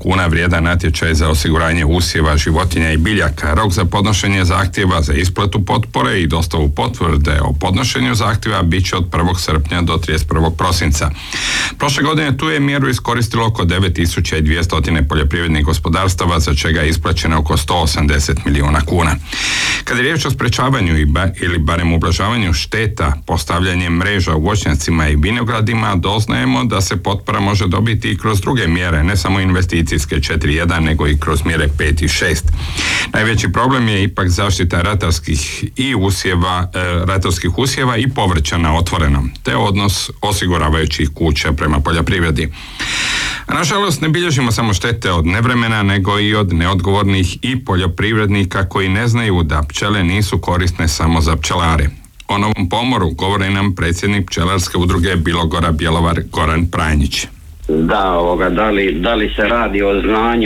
kuna vrijedan natječaj za osiguranje usjeva, životinja i biljaka. Rok za podnošenje zahtjeva za isplatu potpore i dostavu potvrde o podnošenju zahtjeva bit će od 1. srpnja do 31. prosinca. Prošle godine tu je mjeru iskoristilo oko 9200 poljoprivrednih gospodarstava, za čega je isplaćeno oko 180 milijuna kuna. Kad je riječ o sprečavanju ili barem ublažavanju šteta postavljanjem mreža u voćnjacima i vinogradima, doznajemo da se potpora može dobiti i kroz druge mjere, ne samo investicijske 4.1, nego i kroz mjere 5 i 6. Najveći problem je ipak zaštita ratarskih usjeva i povrća na otvorenom, te odnos osiguravajućih kuća prema poljoprivredi. A nažalost ne bilježimo samo štete od nevremena, nego i od neodgovornih i poljoprivrednika koji ne znaju da pčele nisu korisne samo za pčelare. O novom pomoru govori nam predsjednik pčelarske udruge Bilogora Bjelovar Goran Prajnić. Da li se radi o znanju